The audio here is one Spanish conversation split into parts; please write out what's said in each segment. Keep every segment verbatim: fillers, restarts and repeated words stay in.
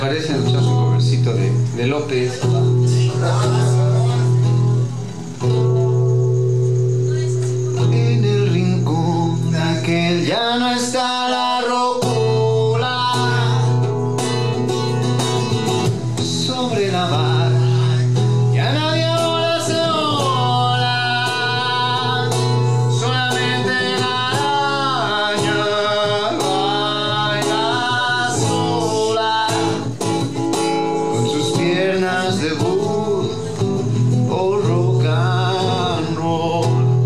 Parece escuchar un covercito de, de López. En el rincón aquel ya no está la rocola. Sobre la barra ya nadie ahora se ola. Solamente la araña baila sola con sus piernas de bus o rock and roll.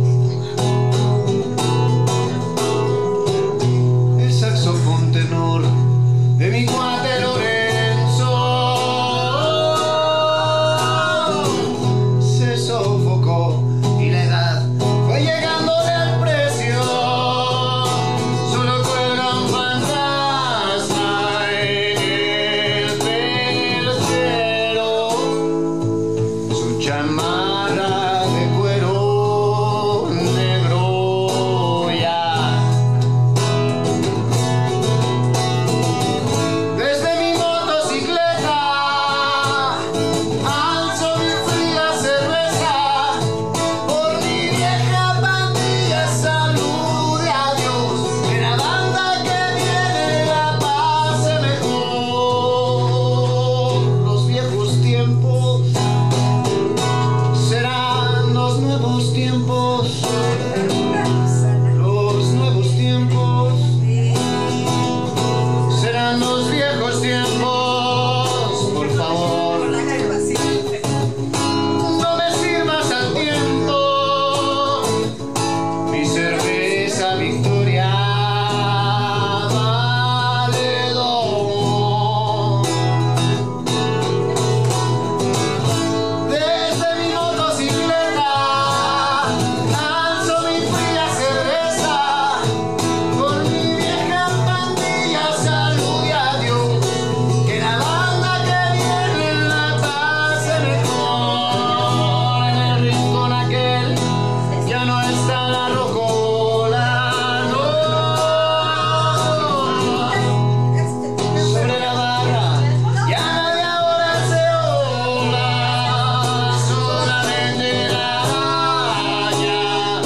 El saxofón tenor de mi cuate Lorenzo se sofocó y la edad fue llegándole al precio. Solo cuelga un fantasma en el perchero, su chamarra de cuero negro ya. Desde mi motocicleta alzo mi fría cerveza por mi vieja pandilla. Salud y adiós, que la banda que viene la pase mejor. Los viejos tiempos serán los nuevos tiempos. Los nuevos tiempos serán los viejos tiempos. Por favor, no me sirvas al tiempo mi cerveza Victoria Valedor. Desde mi motocicleta alzo mi fría cerveza por mi vieja pandilla. Salud y adiós, que la banda que viene la pase mejor. En el rincón aquel ya no está la rocola, no. Sobre la barra ya nadie ahora se ola. Solamente la araña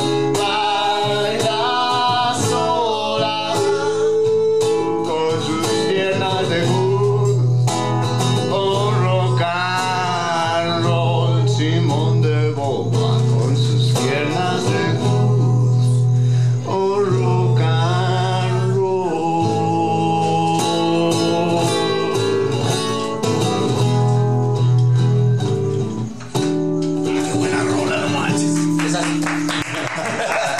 baila sola con sus piernas de bus o rock and roll. Simón de Boba con sus piernas de bus o rock and roll. Qué buena rola, no manches. Es así.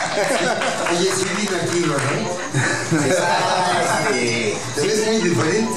Oye, sí vino aquí, ¿no? Este, Te ves muy diferente.